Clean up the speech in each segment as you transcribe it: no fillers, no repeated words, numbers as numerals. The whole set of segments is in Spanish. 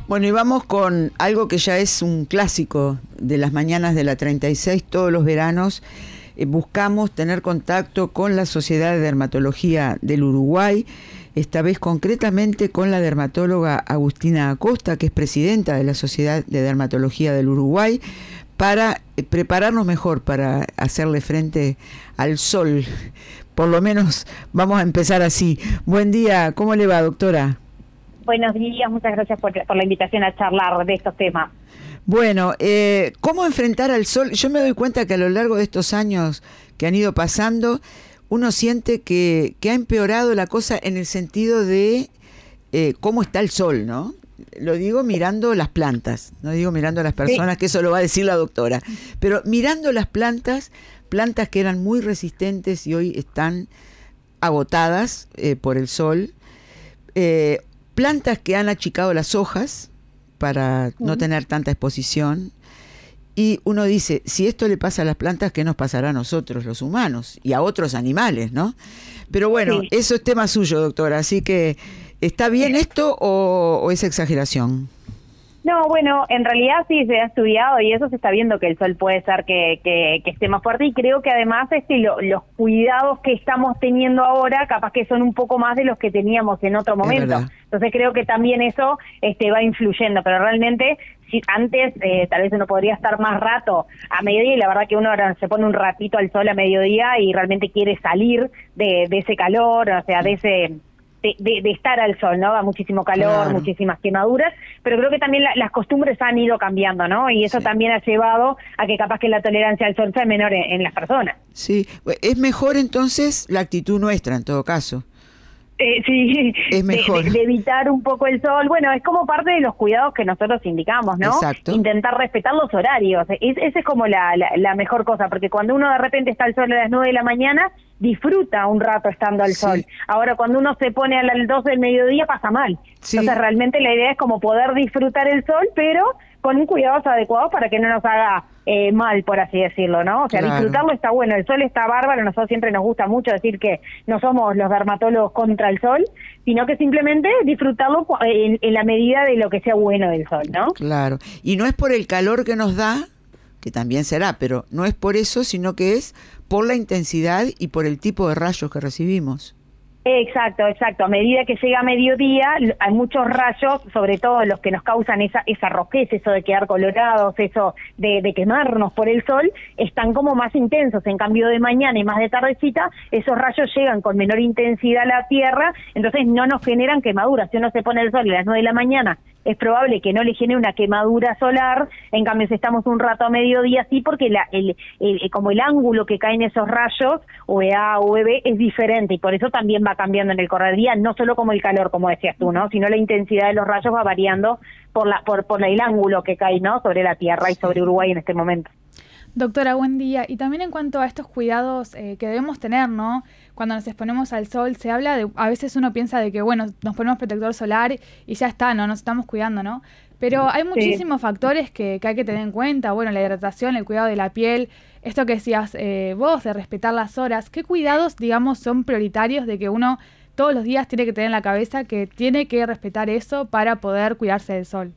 Bueno, y vamos con algo que ya es un clásico de las mañanas de la 36, todos los veranos. Buscamos tener contacto con la Sociedad de Dermatología del Uruguay, esta vez concretamente con la dermatóloga Agustina Acosta, que es presidenta de la Sociedad de Dermatología del Uruguay, para prepararnos mejor para hacerle frente al sol. Por lo menos vamos a empezar así. Buen día, ¿cómo le va, doctora? Buenos días, muchas gracias por la invitación a charlar de estos temas. Bueno, ¿cómo enfrentar al sol? Yo me doy cuenta que a lo largo de estos años que han ido pasando, uno siente que ha empeorado la cosa en el sentido de cómo está el sol, ¿no? Lo digo mirando las plantas, no digo mirando a las personas, sí, que eso lo va a decir la doctora, pero mirando las plantas que eran muy resistentes y hoy están agotadas por el sol, plantas que han achicado las hojas para no tener tanta exposición, y uno dice, si esto le pasa a las plantas, ¿qué nos pasará a nosotros los humanos y a otros animales, no? Pero bueno, sí, eso es tema suyo, doctora, así que ¿está bien esto o es exageración? No, bueno, en realidad sí se ha estudiado y eso se está viendo que el sol puede ser que esté más fuerte, y creo que además los cuidados que estamos teniendo ahora capaz que son un poco más de los que teníamos en otro momento. Entonces creo que también eso va influyendo, pero realmente si antes tal vez uno podría estar más rato a mediodía, y la verdad que uno ahora se pone un ratito al sol a mediodía y realmente quiere salir de ese calor, o sea, de estar al sol, ¿no? Da muchísimo calor, claro, muchísimas quemaduras, pero creo que también las costumbres han ido cambiando, ¿no? Y eso también ha llevado a que capaz que la tolerancia al sol sea menor en las personas. Sí, es mejor entonces la actitud nuestra en todo caso. Sí, es mejor. De evitar un poco el sol. Bueno, es como parte de los cuidados que nosotros indicamos, ¿no? Exacto. Intentar respetar los horarios. Esa es como la mejor cosa, porque cuando uno de repente está al sol a las 9 de la mañana, disfruta un rato estando al sol. Ahora, cuando uno se pone a las 12 del mediodía, pasa mal. Sí. Entonces, realmente la idea es como poder disfrutar el sol, pero con un cuidados adecuados para que no nos haga mal, por así decirlo, ¿no? O sea, claro, disfrutarlo está bueno, el sol está bárbaro, a nosotros siempre nos gusta mucho decir que no somos los dermatólogos contra el sol, sino que simplemente disfrutarlo en la medida de lo que sea bueno del sol, ¿no? Claro, y no es por el calor que nos da, que también será, pero no es por eso, sino que es por la intensidad y por el tipo de rayos que recibimos. Exacto. A medida que llega mediodía, hay muchos rayos, sobre todo los que nos causan esa roquez, eso de quedar colorados, eso de quemarnos por el sol, están como más intensos. En cambio, de mañana y más de tardecita, esos rayos llegan con menor intensidad a la Tierra, entonces no nos generan quemaduras. Si uno se pone el sol a las 9 de la mañana, es probable que no le genere una quemadura solar. En cambio, si estamos un rato a mediodía, sí, porque como el ángulo que caen esos rayos, UVA, UVB, es diferente, y por eso también va cambiando en el correr del día, no solo como el calor, como decías tú, ¿no? Sino la intensidad de los rayos va variando por el ángulo que cae, ¿no? Sobre la Tierra y sobre Uruguay en este momento. Doctora, buen día. Y también en cuanto a estos cuidados que debemos tener, ¿no? Cuando nos exponemos al sol, se habla de, a veces uno piensa de que, bueno, nos ponemos protector solar y ya está, ¿no? Nos estamos cuidando, ¿no? Pero hay muchísimos factores que hay que tener en cuenta, bueno, la hidratación, el cuidado de la piel, esto que decías vos, de respetar las horas. ¿Qué cuidados, digamos, son prioritarios de que uno todos los días tiene que tener en la cabeza que tiene que respetar eso para poder cuidarse del sol?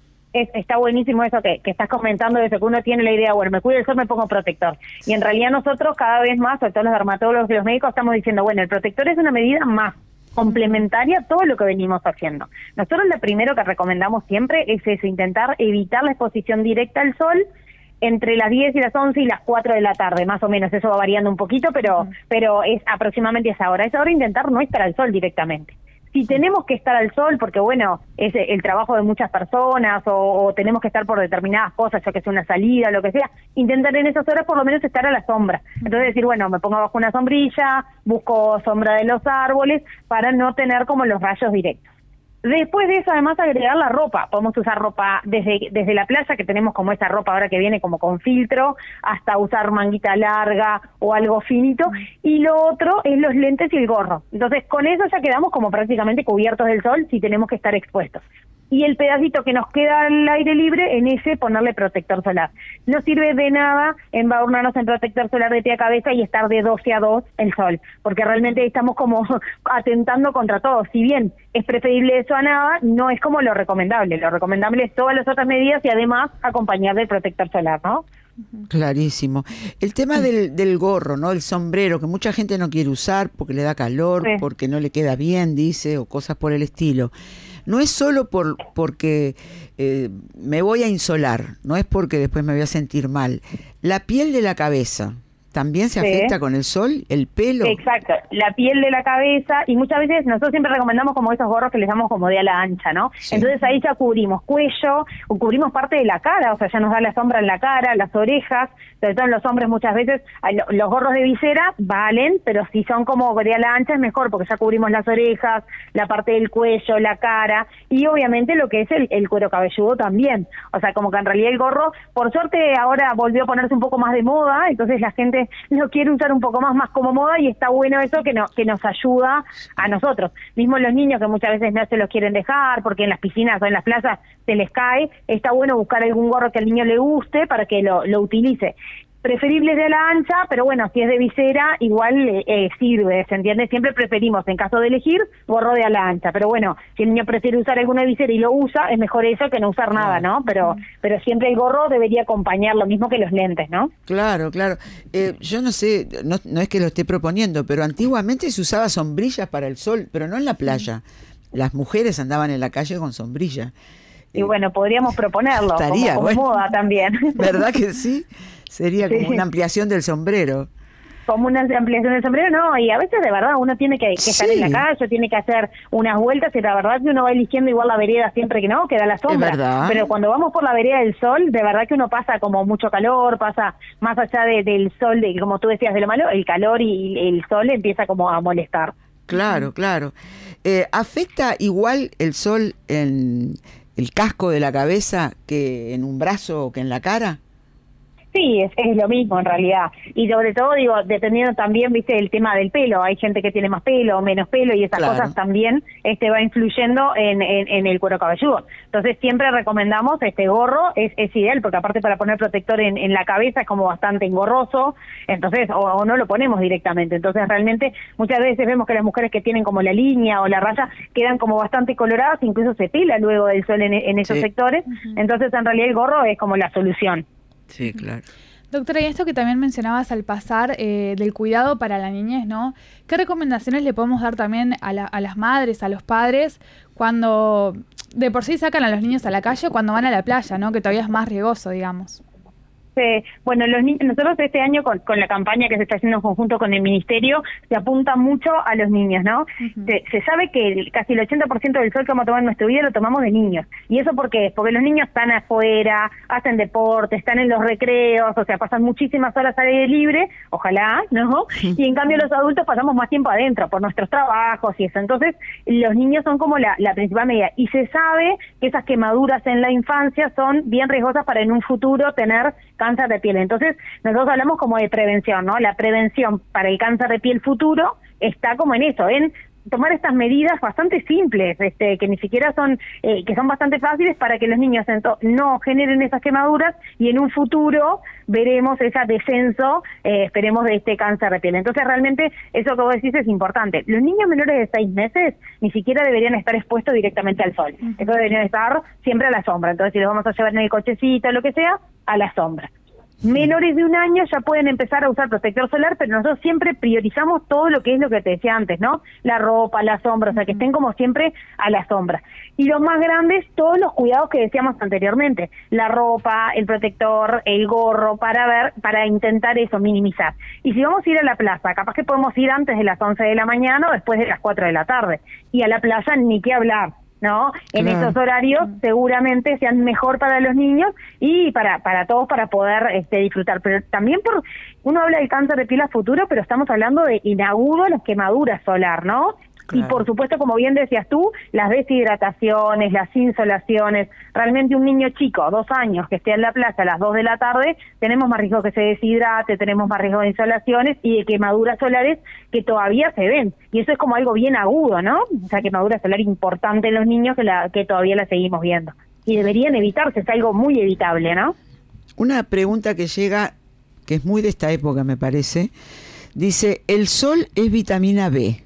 Está buenísimo eso que estás comentando, de eso que uno tiene la idea, bueno, me cuido del sol, me pongo protector. Y en realidad nosotros cada vez más, sobre todo los dermatólogos y los médicos, estamos diciendo, bueno, el protector es una medida más complementaria a todo lo que venimos haciendo. Nosotros lo primero que recomendamos siempre es eso, intentar evitar la exposición directa al sol entre las 10 y las 11 y las 4 de la tarde, más o menos. Eso va variando un poquito, pero es aproximadamente esa hora. Esa hora intentar no estar al sol directamente. Si tenemos que estar al sol, porque bueno, es el trabajo de muchas personas, o tenemos que estar por determinadas cosas, ya que sea una salida, lo que sea, intentar en esas horas por lo menos estar a la sombra. Entonces decir, bueno, me pongo bajo una sombrilla, busco sombra de los árboles, para no tener como los rayos directos. Después de eso, además, agregar la ropa. Podemos usar ropa desde la playa, que tenemos como esa ropa ahora que viene como con filtro, hasta usar manguita larga o algo finito. Y lo otro es los lentes y el gorro. Entonces, con eso ya quedamos como prácticamente cubiertos del sol si tenemos que estar expuestos. y el pedacito que nos queda al aire libre, en ese ponerle protector solar. No sirve de nada embadurnarnos en protector solar de pie a cabeza y estar de 12 a 2 el sol, porque realmente estamos como atentando contra todo. Si bien es preferible eso a nada, no es como lo recomendable. Lo recomendable es todas las otras medidas y además acompañar del protector solar, ¿no? Clarísimo. El tema del gorro, ¿no? El sombrero, que mucha gente no quiere usar porque le da calor, Sí. porque no le queda bien, dice, o cosas por el estilo. No es solo porque me voy a insolar, no es porque después me voy a sentir mal. La piel de la cabeza también se Sí. afecta con el sol, el pelo. Exacto, la piel de la cabeza, y muchas veces nosotros siempre recomendamos como esos gorros que les damos como de ala ancha, ¿no? Sí. Entonces ahí ya cubrimos cuello, o cubrimos parte de la cara, o sea, ya nos da la sombra en la cara, las orejas, sobre todo en los hombres muchas veces, los gorros de visera valen, pero si son como de ala ancha es mejor, porque ya cubrimos las orejas, la parte del cuello, la cara, y obviamente lo que es el cuero cabelludo también. O sea, como que en realidad el gorro, por suerte ahora volvió a ponerse un poco más de moda, entonces la gente lo quiere usar un poco más como moda, y está bueno eso que nos ayuda a nosotros. Mismo los niños que muchas veces no se los quieren dejar porque en las piscinas o en las playas se les cae, está bueno buscar algún gorro que al niño le guste para que lo utilice. Preferible de ala ancha, pero bueno, si es de visera, igual sirve, ¿se entiende? Siempre preferimos, en caso de elegir, gorro de ala ancha, pero bueno, si el niño prefiere usar alguna visera y lo usa, es mejor eso que no usar nada, ¿no? Pero siempre el gorro debería acompañar, lo mismo que los lentes, ¿no? Claro, claro. Yo no sé, no es que lo esté proponiendo, pero antiguamente se usaba sombrillas para el sol, pero no en la playa. Las mujeres andaban en la calle con sombrilla. Y bueno, podríamos proponerlo, estaría, como bueno. moda también. ¿Verdad que sí? Sería como Sí. una ampliación del sombrero. Como una ampliación del sombrero, no, y a veces de verdad uno tiene que estar en la calle, tiene que hacer unas vueltas, y la verdad que uno va eligiendo igual la vereda siempre que no, que da la sombra. Es verdad. Pero cuando vamos por la vereda del sol, de verdad que uno pasa como mucho calor, pasa más allá del sol, de como tú decías de lo malo, el calor y el sol empieza como a molestar. Claro, claro. ¿Afecta igual el sol en el casco de la cabeza que en un brazo o que en la cara? Sí, es lo mismo en realidad. Y sobre todo, digo, dependiendo también, viste, el tema del pelo. Hay gente que tiene más pelo o menos pelo, y esas Claro. cosas también va influyendo en el cuero cabelludo. Entonces siempre recomendamos gorro, es ideal, porque aparte para poner protector en la cabeza es como bastante engorroso, entonces, o no lo ponemos directamente. Entonces realmente muchas veces vemos que las mujeres que tienen como la línea o la raya quedan como bastante coloradas, incluso se pela luego del sol en esos Sí. sectores. Entonces en realidad el gorro es como la solución. Sí, claro. Doctora, y esto que también mencionabas al pasar del cuidado para la niñez, ¿no? ¿Qué recomendaciones le podemos dar también a las madres, a los padres, cuando de por sí sacan a los niños a la calle, cuando van a la playa, ¿no? Que todavía es más riesgoso, digamos. Bueno, los niños, nosotros este año con la campaña que se está haciendo en conjunto con el Ministerio, se apunta mucho a los niños, ¿no? Uh-huh. Se sabe que casi el 80% del sol que vamos a tomar en nuestra vida lo tomamos de niños. ¿Y eso por qué? Porque los niños están afuera, hacen deporte, están en los recreos, o sea, pasan muchísimas horas al aire libre, ojalá, ¿no? Y en cambio los adultos pasamos más tiempo adentro por nuestros trabajos y eso. Entonces, los niños son como la principal medida. Y se sabe que esas quemaduras en la infancia son bien riesgosas para en un futuro tener cáncer de piel. Entonces, nosotros hablamos como de prevención, ¿no? La prevención para el cáncer de piel futuro está como en eso, en tomar estas medidas bastante simples, que ni siquiera son, que son bastante fáciles para que los niños no generen esas quemaduras, y en un futuro veremos ese descenso, esperemos, de este cáncer de piel. Entonces realmente eso que vos decís es importante. Los niños menores de 6 meses ni siquiera deberían estar expuestos directamente al sol. Uh-huh. Estos deberían estar siempre a la sombra. Entonces si los vamos a llevar en el cochecito o lo que sea, a la sombra. Menores de 1 año ya pueden empezar a usar protector solar, pero nosotros siempre priorizamos todo lo que es lo que te decía antes, ¿no? La ropa, la sombra, o sea, que estén como siempre a la sombra. Y los más grandes, todos los cuidados que decíamos anteriormente, la ropa, el protector, el gorro, para intentar eso, minimizar. Y si vamos a ir a la plaza, capaz que podemos ir antes de las 11 de la mañana o después de las 4 de la tarde. Y a la playa ni qué hablar, ¿no? En Claro. esos horarios seguramente sean mejor para los niños y para todos, para poder disfrutar. Pero también uno habla del cáncer de piel a futuro, pero estamos hablando de en agudo las quemaduras solar, ¿no? Y por supuesto, como bien decías tú, las deshidrataciones, las insolaciones. Realmente un niño chico, 2 años, que esté en la playa a las 2 de la tarde, tenemos más riesgo que se deshidrate, tenemos más riesgo de insolaciones y de quemaduras solares que todavía se ven. Y eso es como algo bien agudo, ¿no? O sea, quemadura solar importante en los niños que todavía la seguimos viendo. Y deberían evitarse, es algo muy evitable, ¿no? Una pregunta que llega, que es muy de esta época, me parece, dice, el sol es vitamina B,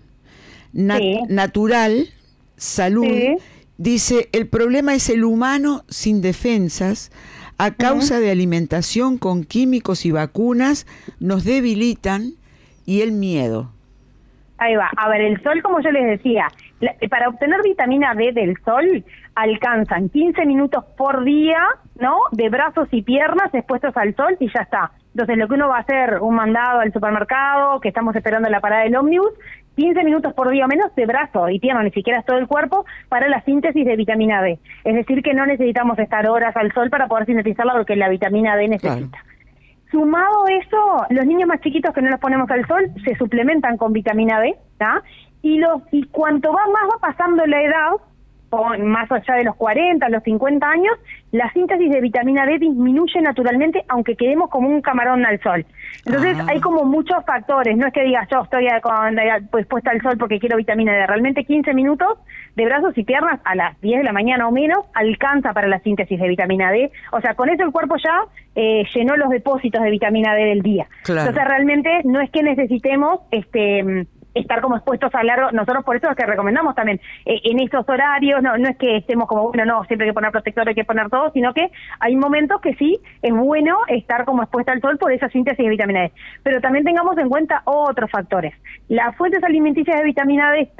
natural, salud, dice, el problema es el humano sin defensas, a causa de alimentación con químicos y vacunas, nos debilitan, y el miedo. Ahí va. A ver, el sol, como yo les decía, para obtener vitamina D del sol, alcanzan 15 minutos por día, ¿no? De brazos y piernas expuestos al sol y ya está. Entonces, lo que uno va a hacer, un mandado al supermercado, que estamos esperando en la parada del ómnibus, 15 minutos por día o menos de brazo y pierna, ni siquiera es todo el cuerpo, para la síntesis de vitamina D. Es decir, que no necesitamos estar horas al sol para poder sintetizarla, porque la vitamina D necesita. Claro. Sumado eso, los niños más chiquitos que no los ponemos al sol se suplementan con vitamina D, ¿tá? Y cuanto más va pasando la edad, más allá de los 40, los 50 años, la síntesis de vitamina D disminuye naturalmente, aunque quedemos como un camarón al sol. Entonces hay como muchos factores, no es que digas yo estoy pues puesta al sol porque quiero vitamina D, realmente 15 minutos de brazos y piernas a las 10 de la mañana o menos alcanza para la síntesis de vitamina D, o sea, con eso el cuerpo ya llenó los depósitos de vitamina D del día. Claro. Entonces realmente no es que necesitemos estar como expuestos a largo, nosotros por eso es que recomendamos también en estos horarios, no es que estemos como, bueno, no, siempre hay que poner protector, hay que poner todo, sino que hay momentos que sí es bueno estar como expuesta al sol por esa síntesis de vitamina D. Pero también tengamos en cuenta otros factores. Las fuentes alimenticias de vitamina D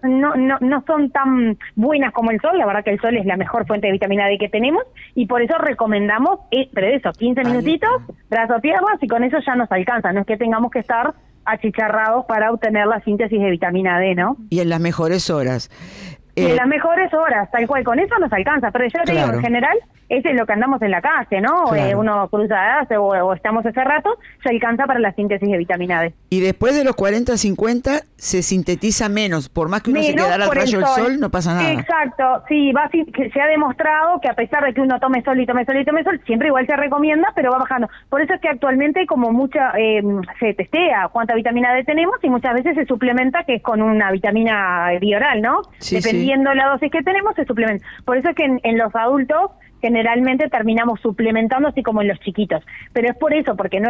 no son tan buenas como el sol, la verdad que el sol es la mejor fuente de vitamina D que tenemos, y por eso recomendamos, pero eso, 15 minutitos, brazos, piernas, y con eso ya nos alcanza, no es que tengamos que estar achicharrados para obtener la síntesis de vitamina D, ¿no? Y en las mejores horas. Y en las mejores horas, tal cual, con eso nos alcanza, pero yo te digo, en general, ese es lo que andamos en la calle, ¿no? Claro. Uno cruza o estamos ese rato, se alcanza para la síntesis de vitamina D. Y después de los 40, 50, se sintetiza menos, por más que uno se quedara al rayo del sol, no pasa nada. Exacto, sí, se ha demostrado que a pesar de que uno tome sol, siempre igual se recomienda, pero va bajando. Por eso es que actualmente como se testea cuánta vitamina D tenemos y muchas veces se suplementa, que es con una vitamina bioral, ¿no? Sí, dependiendo la dosis que tenemos, se suplementa. Por eso es que en los adultos generalmente terminamos suplementando, así como en los chiquitos. Pero es por eso, porque no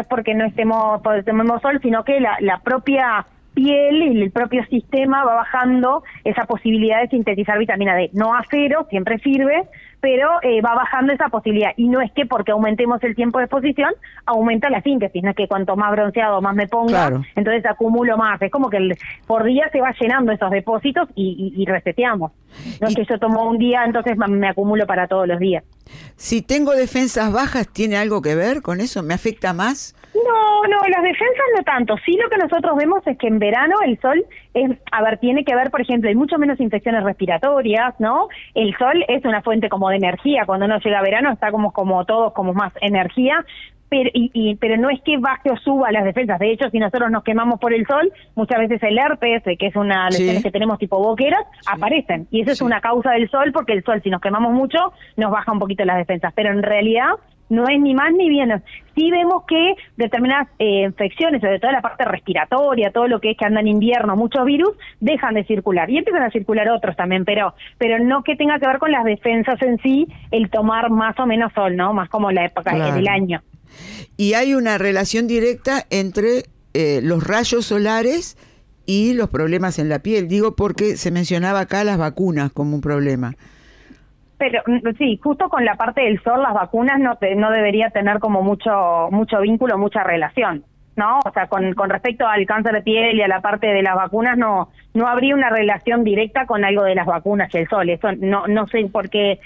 tomemos sol, sino que la propia piel y el propio sistema va bajando esa posibilidad de sintetizar vitamina D. No a cero, siempre sirve, pero va bajando esa posibilidad. Y no es que porque aumentemos el tiempo de exposición, aumenta la síntesis. No es que cuanto más bronceado más me ponga, entonces acumulo más. Es como que por día se va llenando esos depósitos y reseteamos. No es que yo tomo un día, entonces me acumulo para todos los días. Si tengo defensas bajas, ¿tiene algo que ver con eso? ¿Me afecta más? No, las defensas no tanto. Sí, lo que nosotros vemos es que en verano el sol tiene que ver, por ejemplo, hay mucho menos infecciones respiratorias, ¿no? El sol es una fuente como de energía. Cuando uno llega a verano está como todos como más energía. Pero no es que baje o suba las defensas. De hecho, si nosotros nos quemamos por el sol, muchas veces el herpes, que es una lesión que tenemos tipo boqueras, aparecen. Y eso es una causa del sol, porque el sol, si nos quemamos mucho, nos baja un poquito las defensas. Pero en realidad no es ni más ni menos. Sí vemos que determinadas infecciones, sobre todo la parte respiratoria, todo lo que es que anda en invierno, muchos virus, dejan de circular. Y empiezan a circular otros también, pero no que tenga que ver con las defensas en sí, el tomar más o menos sol, ¿no? Más como la época del año. Y hay una relación directa entre los rayos solares y los problemas en la piel. Digo porque se mencionaba acá las vacunas como un problema. Pero sí, justo con la parte del sol, las vacunas no debería tener como mucho vínculo, mucha relación, ¿no? O sea, con respecto al cáncer de piel y a la parte de las vacunas, no habría una relación directa con algo de las vacunas y el sol. Eso no sé por qué.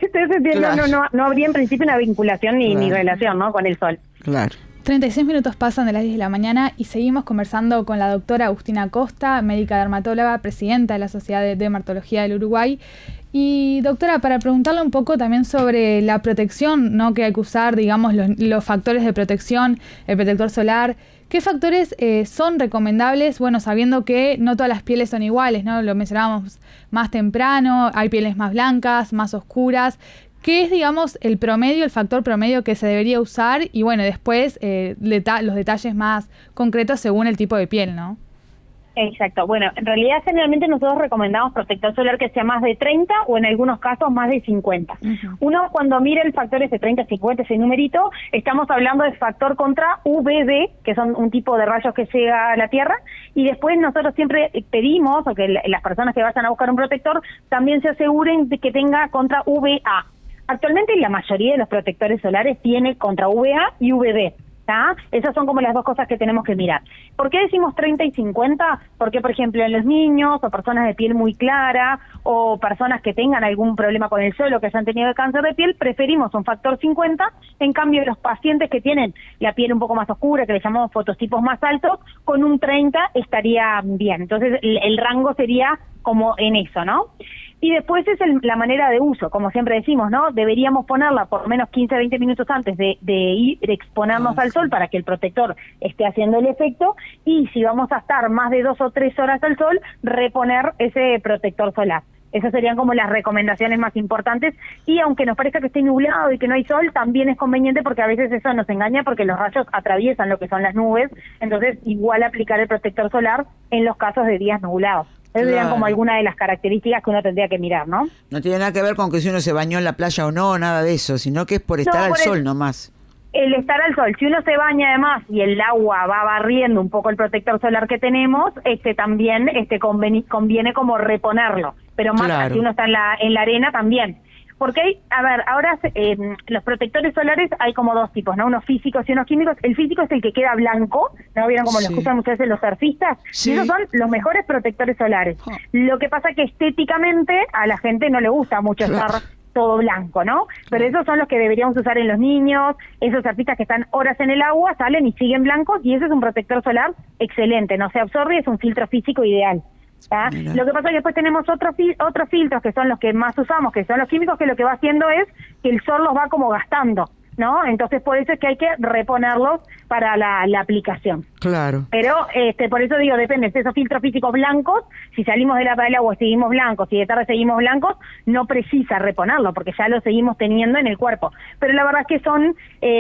No habría en principio una vinculación ni relación, ¿no? Con el sol. Claro. 36 minutos pasan de las 10 de la mañana y seguimos conversando con la doctora Agustina Costa, médica dermatóloga, presidenta de la Sociedad de Dermatología del Uruguay. Y doctora, para preguntarle un poco también sobre la protección, ¿no?, que hay que usar, digamos, los factores de protección, el protector solar, ¿qué factores son recomendables? Bueno, sabiendo que no todas las pieles son iguales, ¿no? Lo mencionábamos más temprano, hay pieles más blancas, más oscuras. ¿Qué es, digamos, el promedio, el factor promedio que se debería usar? Y bueno, después los detalles más concretos según el tipo de piel, ¿no? Exacto. Bueno, en realidad generalmente nosotros recomendamos protector solar que sea más de 30 o en algunos casos más de 50. Uno cuando mira el factor ese 30, 50, ese numerito, estamos hablando de factor contra UVB, que son un tipo de rayos que llega a la Tierra, y después nosotros siempre pedimos, o que las personas que vayan a buscar un protector también se aseguren de que tenga contra UVA. Actualmente la mayoría de los protectores solares tiene contra UVA y UVB. ¿Tá? Esas son como las dos cosas que tenemos que mirar. ¿Por qué decimos 30 y 50? Porque, por ejemplo, en los niños o personas de piel muy clara o personas que tengan algún problema con el sol o que hayan tenido cáncer de piel, preferimos un factor 50. En cambio, los pacientes que tienen la piel un poco más oscura, que le llamamos fototipos más altos, con un 30 estaría bien. Entonces, el rango sería como en eso, ¿no? Y después es la manera de uso, como siempre decimos, ¿no? Deberíamos ponerla por lo menos 15 a 20 minutos antes de exponernos al sol para que el protector esté haciendo el efecto, y si vamos a estar más de 2 o 3 horas al sol, reponer ese protector solar. Esas serían como las recomendaciones más importantes, y aunque nos parezca que esté nublado y que no hay sol, también es conveniente porque a veces eso nos engaña porque los rayos atraviesan lo que son las nubes, entonces igual aplicar el protector solar en los casos de días nublados. Esas serían como algunas de las características que uno tendría que mirar, ¿no? No tiene nada que ver con que si uno se bañó en la playa o no, nada de eso, sino que es por estar al sol nomás. El estar al sol, si uno se baña además y el agua va barriendo un poco el protector solar que tenemos, también conviene como reponerlo, pero más si uno está en la arena también. Porque ahora los protectores solares hay como dos tipos, ¿no? Unos físicos y unos químicos. El físico es el que queda blanco, ¿no? ¿Vieron como lo escuchan muchas veces los surfistas? Sí. Y esos son los mejores protectores solares. Lo que pasa que estéticamente a la gente no le gusta mucho estar todo blanco, ¿no? Pero esos son los que deberíamos usar en los niños, esos surfistas que están horas en el agua, salen y siguen blancos, y ese es un protector solar excelente, no se absorbe, es un filtro físico ideal. Lo que pasa es que después tenemos otros filtros que son los que más usamos, que son los químicos, que lo que va haciendo es que el sol los va como gastando, ¿no? Entonces por eso es que hay que reponerlos para la aplicación. Claro. Pero por eso digo, depende de esos filtros físicos blancos, si salimos del agua seguimos blancos, si de tarde seguimos blancos, no precisa reponerlo porque ya lo seguimos teniendo en el cuerpo. Pero la verdad es que son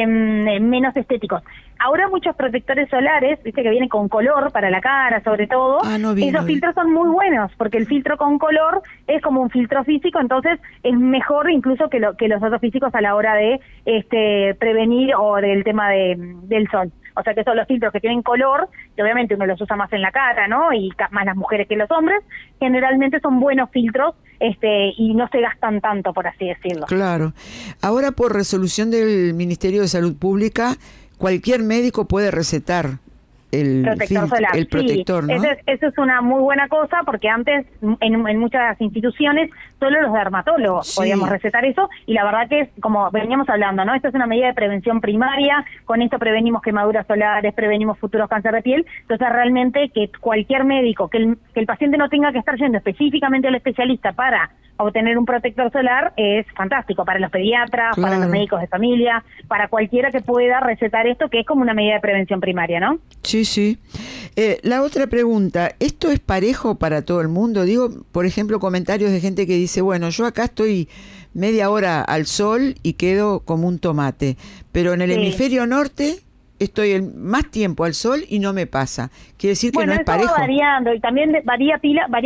menos estéticos. Ahora muchos protectores solares, viste, que vienen con color para la cara, sobre todo, esos filtros son muy buenos, porque el filtro con color es como un filtro físico, entonces es mejor incluso que los otros físicos a la hora de prevenir o del tema del sol. O sea que son los filtros que tienen color, que obviamente uno los usa más en la cara, ¿no? Y más las mujeres que los hombres, generalmente son buenos filtros y no se gastan tanto, por así decirlo. Claro. Ahora, por resolución del Ministerio de Salud Pública, cualquier médico puede recetar el protector solar. El protector, sí, ¿no? Eso es una muy buena cosa, porque antes en muchas instituciones solo los dermatólogos podíamos recetar eso, y la verdad que es como veníamos hablando, ¿no? Esto es una medida de prevención primaria, con esto prevenimos quemaduras solares, prevenimos futuros cáncer de piel, entonces realmente que cualquier médico, que el paciente no tenga que estar yendo específicamente al especialista para obtener un protector solar es fantástico para los pediatras, para los médicos de familia, para cualquiera que pueda recetar esto, que es como una medida de prevención primaria, ¿no? Sí, sí. La otra pregunta, ¿esto es parejo para todo el mundo? Digo, por ejemplo, comentarios de gente que dice, bueno, yo acá estoy media hora al sol y quedo como un tomate, pero en el hemisferio norte estoy más tiempo al sol y no me pasa. Quiere decir que no es parejo. Bueno, va variando, y también varía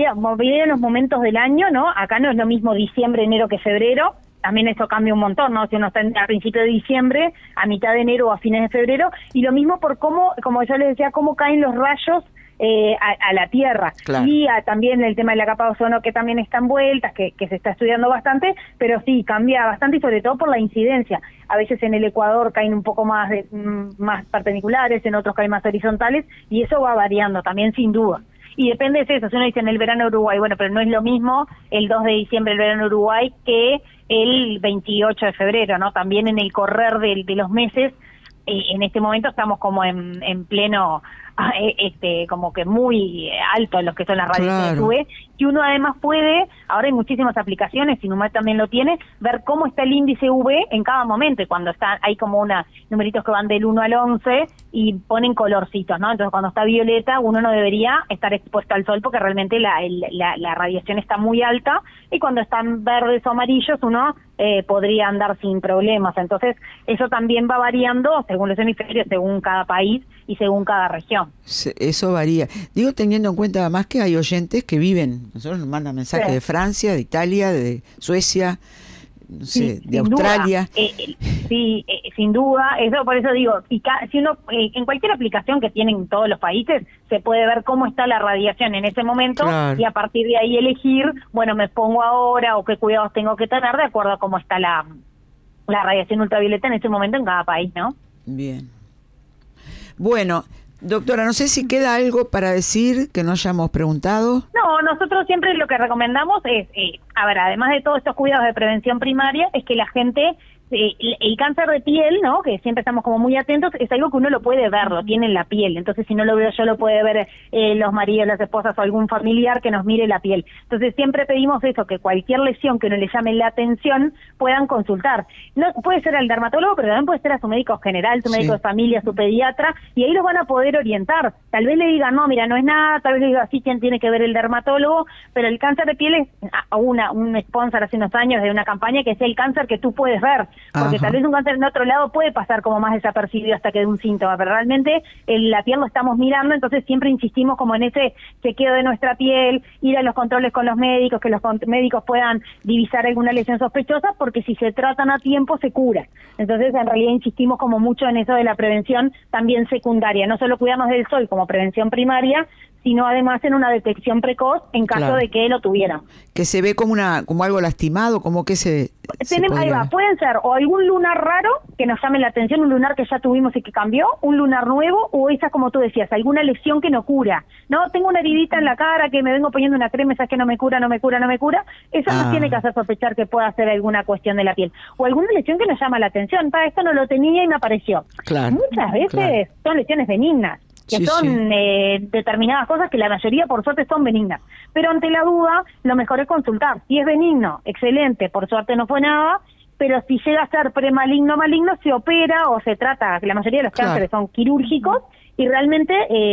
en los momentos del año, ¿no? Acá no es lo mismo diciembre, enero que febrero. También eso cambia un montón, ¿no? Si uno está a principios de diciembre, a mitad de enero o a fines de febrero, y lo mismo por cómo, como yo les decía, cómo caen los rayos a la Tierra. Claro. Y también el tema de la capa de ozono, que también está en vueltas, que se está estudiando bastante, pero sí, cambia bastante, y sobre todo por la incidencia. A veces en el Ecuador caen un poco más perpendiculares, en otros caen más horizontales, y eso va variando también, sin duda. Y depende de eso, si uno dice en el verano de Uruguay, bueno, pero no es lo mismo el 2 de diciembre el verano de Uruguay que el 28 de febrero, ¿no? También en el correr de los meses, en este momento estamos como en pleno como que muy altos los que son las radiaciones Claro. UV, que uno además puede, ahora hay muchísimas aplicaciones, Sinumet también lo tiene, ver cómo está el índice UV en cada momento, y cuando está, hay como numeritos que van del 1 al 11 y ponen colorcitos, ¿no? Entonces cuando está violeta uno no debería estar expuesto al sol porque realmente la radiación está muy alta, y cuando están verdes o amarillos uno podría andar sin problemas. Entonces eso también va variando según los hemisferios, según cada país y según cada región. Eso varía. Digo, teniendo en cuenta además que hay oyentes que viven, nosotros nos mandan mensajes Sí. de Francia, de Italia, de Suecia, no sé, Sí, de sin Australia. Sí, sin duda, eso por eso digo, y si uno en cualquier aplicación que tienen todos los países se puede ver cómo está la radiación en ese momento, Claro. y a partir de ahí elegir, bueno, me pongo ahora o qué cuidados tengo que tener de acuerdo a cómo está la radiación ultravioleta en ese momento en cada país, ¿no? Bien. Bueno, doctora, no sé si queda algo para decir que no hayamos preguntado. No, nosotros siempre lo que recomendamos es, a ver, además de todos estos cuidados de prevención primaria, es que la gente, el cáncer de piel, ¿no? Que siempre estamos como muy atentos, es algo que uno lo puede ver, lo tiene en la piel. Entonces, si no lo veo yo, lo puede ver los maridos, las esposas o algún familiar que nos mire la piel. Entonces, siempre pedimos eso, que cualquier lesión que uno le llame la atención, puedan consultar. No puede ser al dermatólogo, pero también puede ser a su médico general, su médico de familia, su pediatra, y ahí los van a poder orientar. Tal vez le digan, no, mira, no es nada, tal vez le diga, sí, ¿quién tiene que ver el dermatólogo? Pero el cáncer de piel es un sponsor hace unos años de una campaña que es el cáncer que tú puedes ver, porque Ajá. tal vez un cáncer en otro lado puede pasar como más desapercibido hasta que de un síntoma, pero realmente la piel lo estamos mirando, entonces siempre insistimos como en ese chequeo de nuestra piel, ir a los controles con los médicos, que los médicos puedan divisar alguna lesión sospechosa, porque si se tratan a tiempo se cura. Entonces en realidad insistimos como mucho en eso de la prevención también secundaria, no solo cuidarnos del sol como prevención primaria, sino además en una detección precoz en caso Claro. de que lo tuvieran. Que se ve como como algo lastimado, como que se Tenemos, ahí podría va, ver. pueden ser o algún lunar raro que nos llame la atención, un lunar que ya tuvimos y que cambió, un lunar nuevo, o esa, como tú decías, alguna lesión que no cura. No, tengo una heridita en la cara que me vengo poniendo una crema, esa que no me cura, eso nos tiene que hacer sospechar que pueda ser alguna cuestión de la piel. O alguna lesión que nos llama la atención, esto no lo tenía y me apareció. Claro, Muchas veces son lesiones benignas, que Sí, son sí. determinadas cosas que la mayoría por suerte son benignas, pero ante la duda lo mejor es consultar. Si es benigno, excelente, por suerte no fue nada, pero si llega a ser premaligno, maligno, se opera o se trata, que la mayoría de los Claro. cánceres son quirúrgicos, y realmente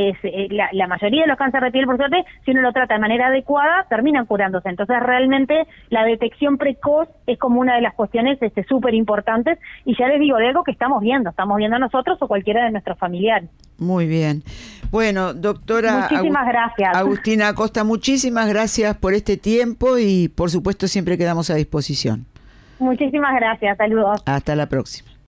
la mayoría de los cánceres de piel, por suerte, si uno lo trata de manera adecuada, terminan curándose. Entonces realmente la detección precoz es como una de las cuestiones súper importantes, y ya les digo, de algo que estamos viendo nosotros o cualquiera de nuestros familiares. Muy bien. Bueno, doctora Muchísimas gracias. Agustina Acosta, muchísimas gracias por este tiempo y por supuesto siempre quedamos a disposición. Muchísimas gracias, saludos. Hasta la próxima.